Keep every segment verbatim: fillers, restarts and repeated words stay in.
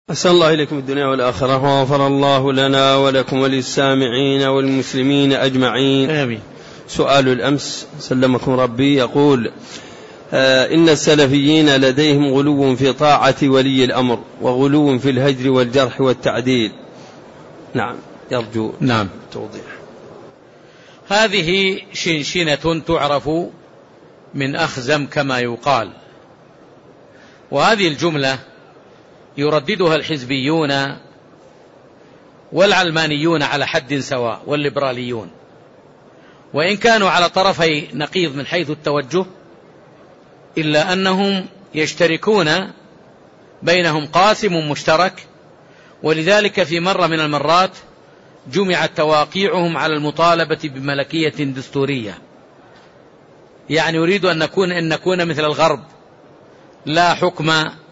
أسأل الله إليكم الدنيا والآخرة وغفر الله لنا ولكم وللسامعين والمسلمين أجمعين آمين. سؤال الأمس سلمكم ربي يقول آه إن السلفيين لديهم غلو في طاعة ولي الأمر وغلو في الهجر والجرح والتعديل. نعم يرجو نعم توضيح. هذه شنشنة تعرف من أخزم كما يقال، وهذه الجملة يرددها الحزبيون والعلمانيون على حد سواء والليبراليون، وإن كانوا على طرفي نقيض من حيث التوجه إلا أنهم يشتركون بينهم قاسم مشترك، ولذلك في مرة من المرات جمعت تواقيعهم على المطالبة بملكية دستورية، يعني يريد أن نكون, أن نكون مثل الغرب، لا حكم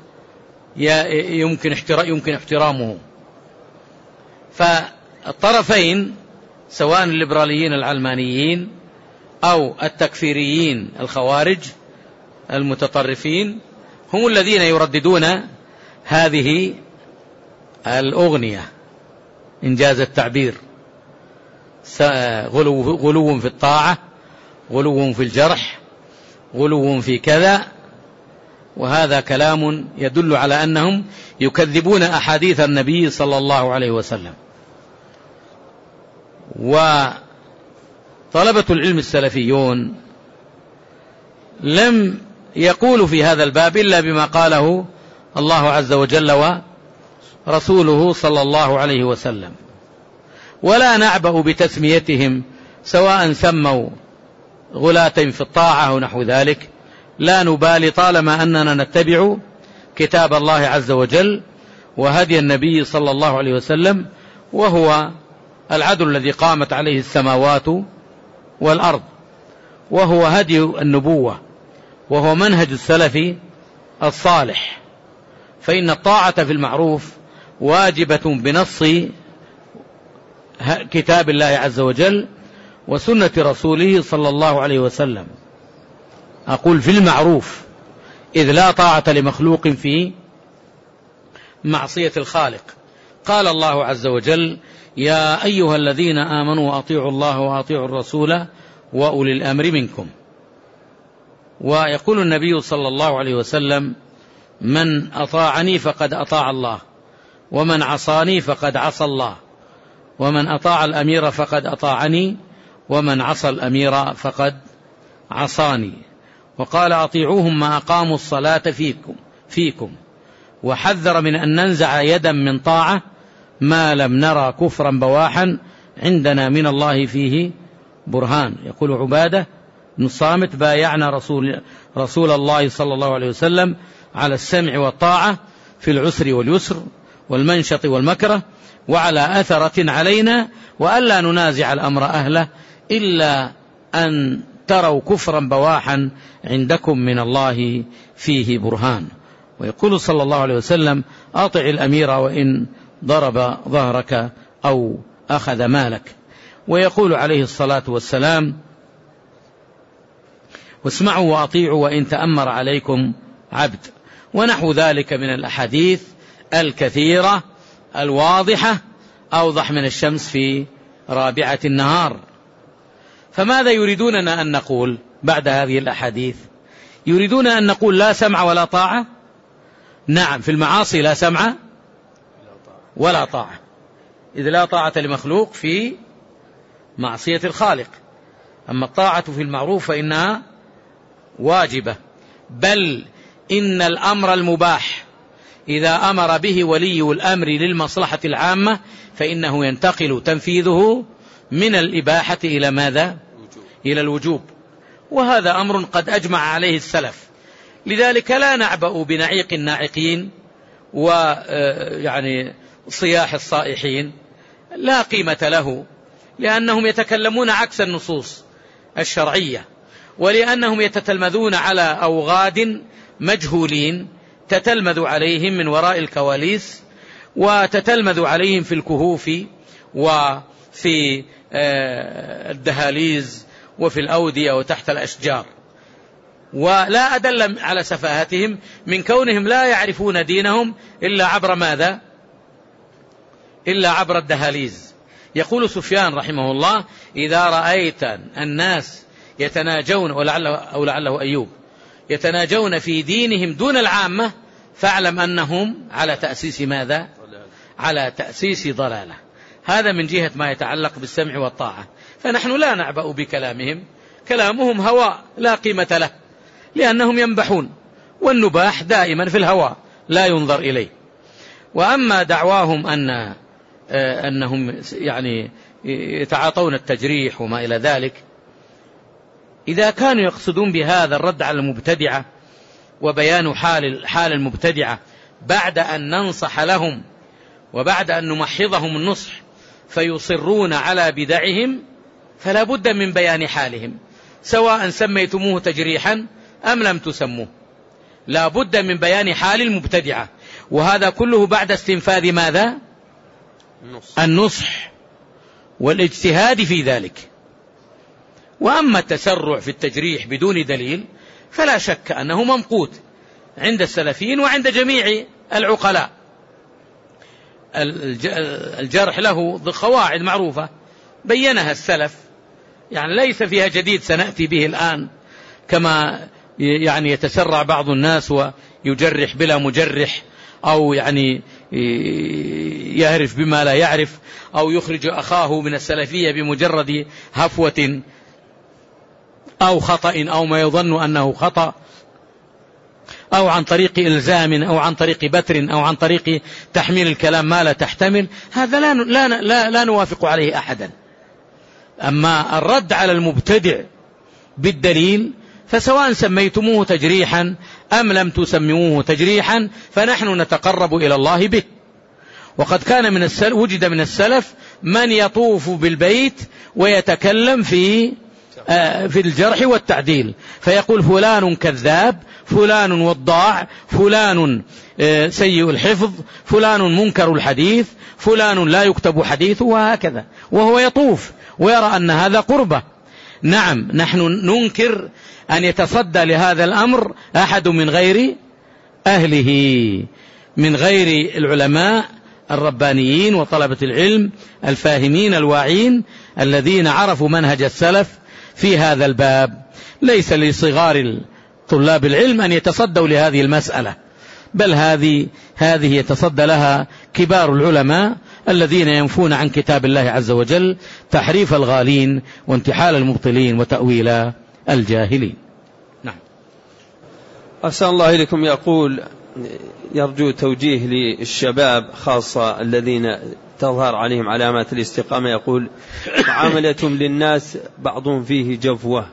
يمكن يمكن احترامه. فالطرفين سواء الليبراليين العلمانيين أو التكفيريين الخوارج المتطرفين هم الذين يرددون هذه الأغنية إنجاز التعبير، غلو, غلو في الطاعة، غلو في الجرح، غلو في كذا، وهذا كلام يدل على أنهم يكذبون أحاديث النبي صلى الله عليه وسلم. وطلبة العلم السلفيون لم يقولوا في هذا الباب إلا بما قاله الله عز وجل ورسوله صلى الله عليه وسلم، ولا نعبأ بتسميتهم سواء سموا غلاة في الطاعة أو نحو ذلك، لا نبالي طالما أننا نتبع كتاب الله عز وجل وهدي النبي صلى الله عليه وسلم، وهو العدل الذي قامت عليه السماوات والأرض، وهو هدي النبوة، وهو منهج السلف الصالح. فإن الطاعة في المعروف واجبة بنص كتاب الله عز وجل وسنة رسوله صلى الله عليه وسلم. أقول في المعروف، إذ لا طاعة لمخلوق في معصية الخالق. قال الله عز وجل: يا أيها الذين آمنوا أطيعوا الله وأطيعوا الرسول وأولي الأمر منكم. ويقول النبي صلى الله عليه وسلم: من أطاعني فقد أطاع الله، ومن عصاني فقد عصى الله، ومن أطاع الأمير فقد أطاعني، ومن عصى الأمير فقد عصاني. وقال: أطيعوهم ما أقاموا الصلاة فيكم فيكم وحذر من أن ننزع يدا من طاعة ما لم نرى كفرا بواحا عندنا من الله فيه برهان. يقول عبادة بن الصامت: بايعنا رسول, رسول الله صلى الله عليه وسلم على السمع والطاعة في العسر واليسر والمنشط والمكره، وعلى أثرة علينا وألا ننازع الأمر أهله إلا أن تروا كفرا بواحا عندكم من الله فيه برهان. ويقول صلى الله عليه وسلم: أطع الأمير وإن ضرب ظهرك أو أخذ مالك. ويقول عليه الصلاة والسلام: واسمعوا وأطيعوا وإن تأمر عليكم عبد. ونحو ذلك من الأحاديث الكثيرة الواضحة أوضح من الشمس في رابعة النهار. فماذا يريدوننا أن نقول بعد هذه الأحاديث؟ يريدون أن نقول لا سمع ولا طاعة؟ نعم، في المعاصي لا سمع ولا طاعة، إذ لا طاعة لمخلوق في معصية الخالق. أما الطاعة في المعروف فإنها واجبة، بل إن الأمر المباح إذا أمر به ولي الأمر للمصلحة العامة فإنه ينتقل تنفيذه من الإباحة إلى ماذا؟ إلى الوجوب. وهذا أمر قد أجمع عليه السلف، لذلك لا نعبأ بنعيق الناعقين ويعني صياح الصائحين، لا قيمة له، لأنهم يتكلمون عكس النصوص الشرعية، ولأنهم يتتلمذون على أوغاد مجهولين تتلمذ عليهم من وراء الكواليس، وتتلمذ عليهم في الكهوف وفي الدهاليز وفي الأودية وتحت الأشجار. ولا أدل على سفاهتهم من كونهم لا يعرفون دينهم إلا عبر ماذا؟ إلا عبر الدهاليز. يقول سفيان رحمه الله: إذا رأيت الناس يتناجون، ولعله أو لعله أيوب، يتناجون في دينهم دون العامة، فاعلم أنهم على تأسيس ماذا؟ على تأسيس ضلالة. هذا من جهة ما يتعلق بالسمع والطاعة. فنحن لا نعبأ بكلامهم، كلامهم هواء لا قيمة له، لأنهم ينبحون، والنباح دائما في الهواء لا ينظر إليه. وأما دعواهم أن أنهم يعني يتعاطون التجريح وما إلى ذلك، إذا كانوا يقصدون بهذا الرد على المبتدعة وبيان حال حال المبتدعة بعد أن ننصح لهم وبعد أن نمحضهم النصح فيصرون على بدعهم، فلا بد من بيان حالهم، سواء سميتموه تجريحا أم لم تسموه. لا بد من بيان حال المبتدعة، وهذا كله بعد استنفاذ ماذا؟ النصح والاجتهاد في ذلك. وأما التسرع في التجريح بدون دليل فلا شك أنه ممقوت عند السلفيين وعند جميع العقلاء. الجرح له قواعد معروفة بينها السلف، يعني ليس فيها جديد سنأتي به الآن، كما يعني يتسرع بعض الناس ويجرح بلا مجرح، أو يعني يهرف بما لا يعرف، أو يخرج أخاه من السلفية بمجرد هفوة أو خطأ أو ما يظن أنه خطأ، أو عن طريق إلزام أو عن طريق بتر أو عن طريق تحميل الكلام ما لا تحتمل. هذا لا, لا, لا, لا نوافق عليه أحدا. أما الرد على المبتدع بالدليل فسواء سميتموه تجريحا أم لم تسموه تجريحا فنحن نتقرب إلى الله به. وقد كان من السلف وجد من السلف من يطوف بالبيت ويتكلم في في الجرح والتعديل، فيقول فلان كذاب، فلان وضاع، فلان سيء الحفظ، فلان منكر الحديث، فلان لا يكتب حديثه، وهكذا، وهو يطوف ويرى أن هذا قربة. نعم، نحن ننكر أن يتصدى لهذا الأمر أحد من غير أهله، من غير العلماء الربانيين وطلبة العلم الفاهمين الواعين الذين عرفوا منهج السلف في هذا الباب. ليس لصغار طلاب العلم أن يتصدوا لهذه المسألة، بل هذه هذه يتصدى لها كبار العلماء الذين ينفون عن كتاب الله عز وجل تحريف الغالين وانتحال المبطلين وتأويل الجاهلين. نعم. أحسن الله إليكم. يقول يرجو توجيه للشباب خاصة الذين تظهر عليهم علامات الاستقامة، يقول معاملتهم للناس بعضهم فيه جفوة.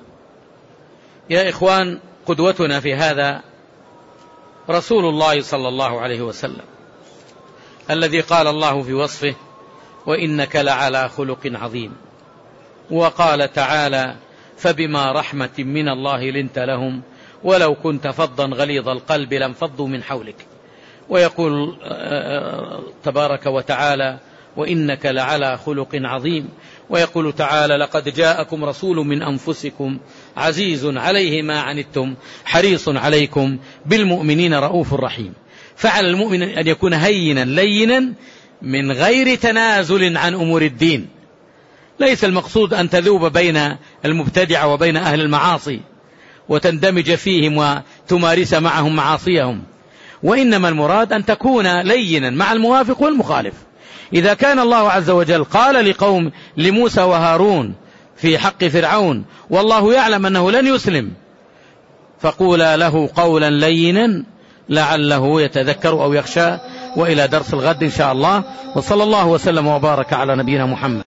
يا إخوان، قدوتنا في هذا رسول الله صلى الله عليه وسلم الذي قال الله في وصفه: وإنك لعلى خلق عظيم. وقال تعالى: فبما رحمة من الله لنت لهم ولو كنت فظا غليظ القلب لانفضوا من حولك. ويقول تبارك وتعالى: وإنك لعلى خلق عظيم. ويقول تعالى: لقد جاءكم رسول من أنفسكم عزيز عليه ما عنتم حريص عليكم بالمؤمنين رؤوف رحيم. فعلى المؤمن أن يكون هينا لينا من غير تنازل عن أمور الدين. ليس المقصود أن تذوب بين المبتدع وبين أهل المعاصي وتندمج فيهم وتمارس معهم معاصيهم، وإنما المراد أن تكون لينا مع الموافق والمخالف. إذا كان الله عز وجل قال لقوم لموسى وهارون في حق فرعون: والله يعلم أنه لن يسلم، فقولا له قولا لينا لعله يتذكر أو يخشى. وإلى درس الغد إن شاء الله، وصلى الله وسلم وبارك على نبينا محمد.